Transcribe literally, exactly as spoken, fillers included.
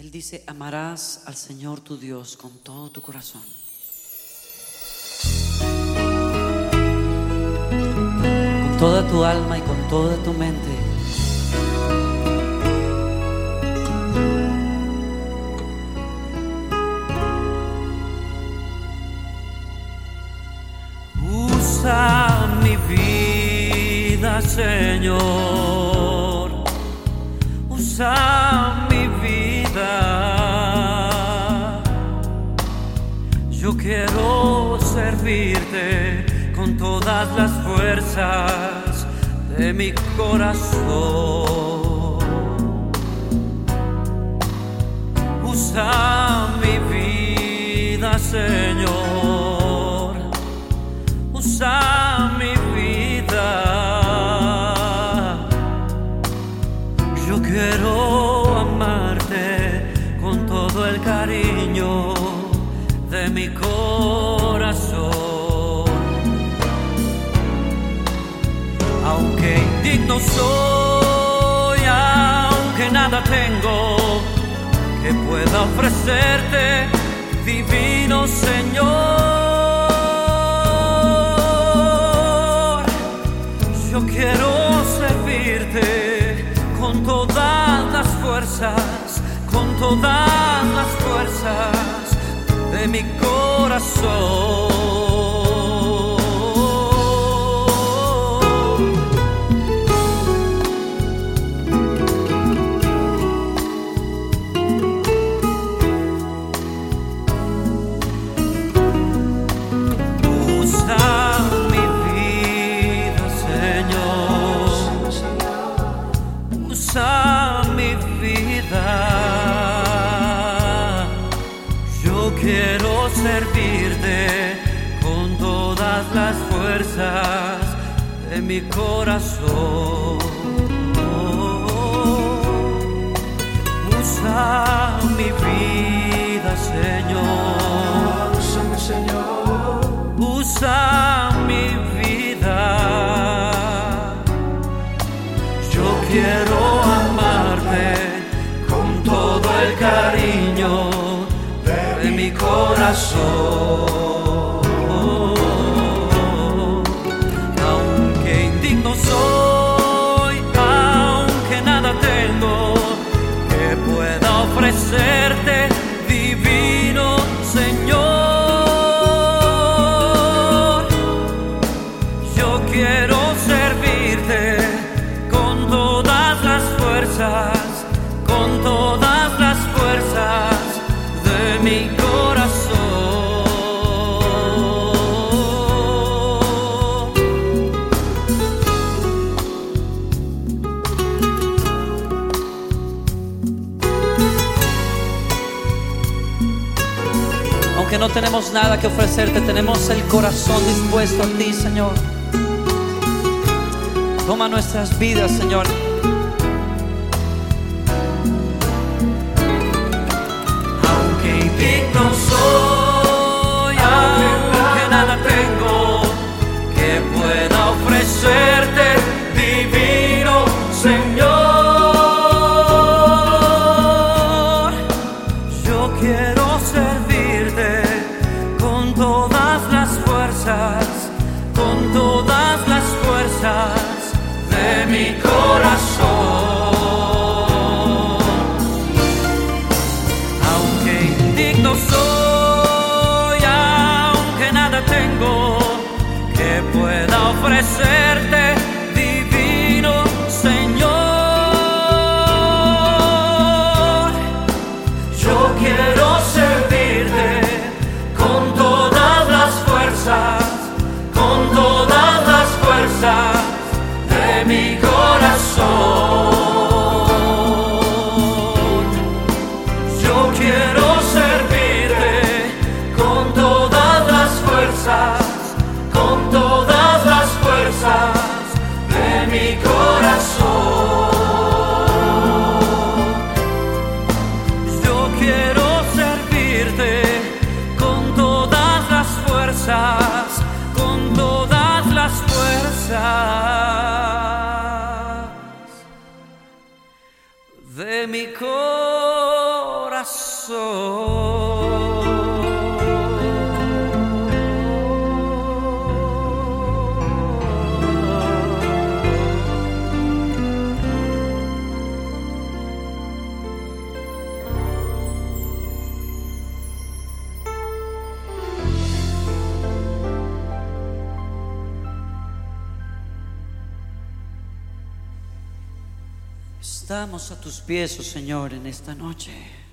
Él dice: amarás al Señor tu Dios con todo tu corazón, con toda tu alma y con toda tu mente. Usa mi vida, Señor, usa mi vida. Yo quiero servirte con todas las fuerzas de mi corazón. Usa mi vida, Señor, usa mi vida. Yo quiero amarte con todo el cariño de mi corazón. Aunque indigno soy, aunque nada tengo que pueda ofrecerte, divino Señor. Yo quiero servirte con todas las fuerzas, con todas las fuerzas de mi corazón. Quiero servirte con todas las fuerzas de mi corazón. Usa mi vida, Señor. Úsame, Señor. Usa mi vida. Yo quiero amarte con todo el cariño de mi corazón. Aunque indigno soy, aunque nada tengo que pueda ofrecerte, divino Señor. Yo quiero servirte con todas las fuerzas, con todas las fuerzas de mi corazón. Aunque no tenemos nada que ofrecerte, tenemos el corazón dispuesto a ti, Señor. Toma nuestras vidas, Señor. Indigno soy, aunque nada tengo que pueda ofrecerte, divino Señor. Yo quiero servirte con todas las fuerzas, con todas las fuerzas de mi corazón. Soy, aunque nada tengo que pueda ofrecerte, divino Señor. Yo quiero servirte con todas las fuerzas, con todas las fuerzas de mi corazón. Yo quiero con todas las fuerzas de mi corazón. Yo quiero servirte con todas las fuerzas, con todas las fuerzas de mi corazón. Estamos a tus pies, oh Señor, en esta noche.